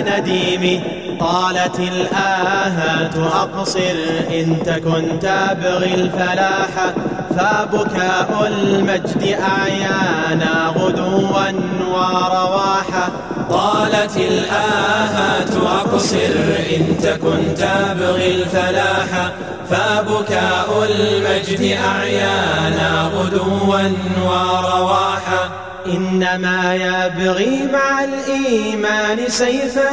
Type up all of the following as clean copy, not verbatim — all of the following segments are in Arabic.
نديمي قالت الآهات أقصر إن تكن تبغي الفلاح فبكاء المجد أعيانا غدوا ورواحا قالت الآهات أقصر إن تكن تبغي الفلاح فبكاء المجد أعيانا غدوا ورواحا إنما يبغي مع الإيمان سيفا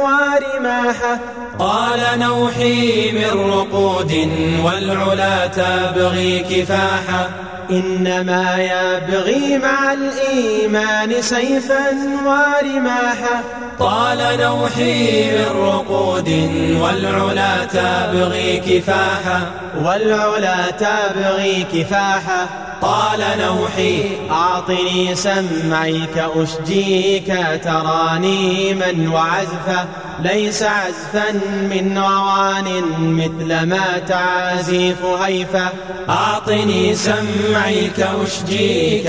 ورماحا قال نوحي من رقود والعلا تبغي كفاحا إنما يبغي مع الإيمان سيفا ورماحا قال نوحي من رقود والعلا تبغي كفاحا والعلا تبغي كفاحا قال نوحي أعطني سمعيك أشجيك ترانيما وعزفا ليس عزفا من روان مثل ما تعزيف هيفا أعطني سمعيك أشجيك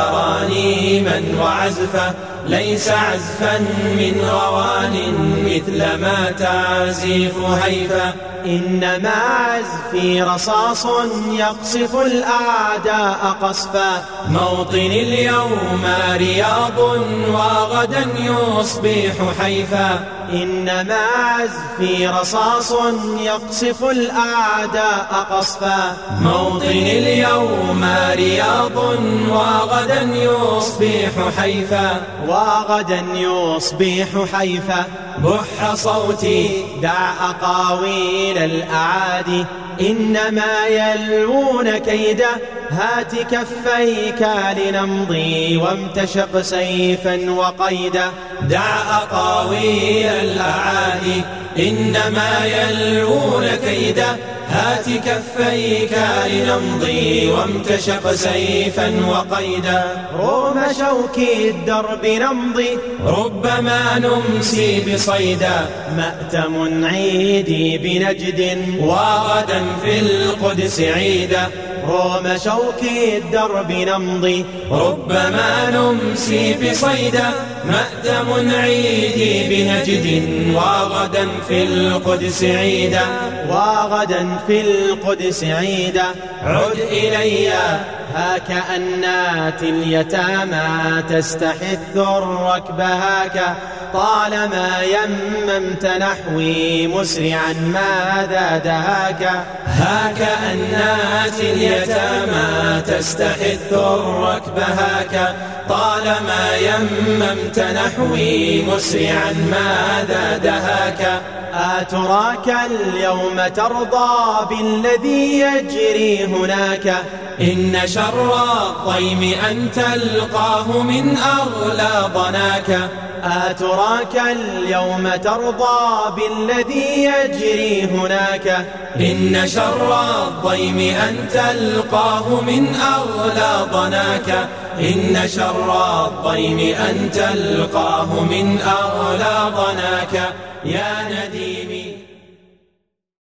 ترانيما وعزفا ليس عزفا من روان مثل ما تعزيف هيفا إنما عزفي رصاص يقصف الأعداء قصفا موطني اليوم رياض وغدا يصبح حيفا إنما عزفي رصاص يقصف الأعداء قصفا موطني اليوم رياض وغدا يصبح حيفا وغدا يصبح حيفا بح صوتي دع أقاويل الأعادي إنما يلوون كيدا هات كفيك لنمضي وامتشق سيفا وقيدا دع أقاويل الأعادي إنما يلوون كيدا هات كفيك لنمضي وامتشق سيفا وقيدا رغم شوك الدرب نمضي ربما نمسي بصيدا مأتم عيدي بنجد وغدا في القدس عيدا رغم شوك الدرب نمضي ربما نمسي بصيدا مأتم عيدي بنجد وغدا في القدس عيدا وغدا في القدس عيدا عد إلي هاك أنات اليتامى تستحث الركب هاك طالما يممت نحوي مسرعا ماذا دهاك هاك أنات اليتامى تستحث الركب هاك طالما يممت نحوي مسرعا ماذا دهاك أتراك اليوم ترضى بالذي يجري هناك إن شر الضيم أن تلقاه من أغلى ضناك أتراك اليوم ترضى بالذي يجري هناك إن شر الضيم أن تلقاه من أغلى ضناك إن شر الضيم أن تلقاه من أغلى ضناك يا نديمي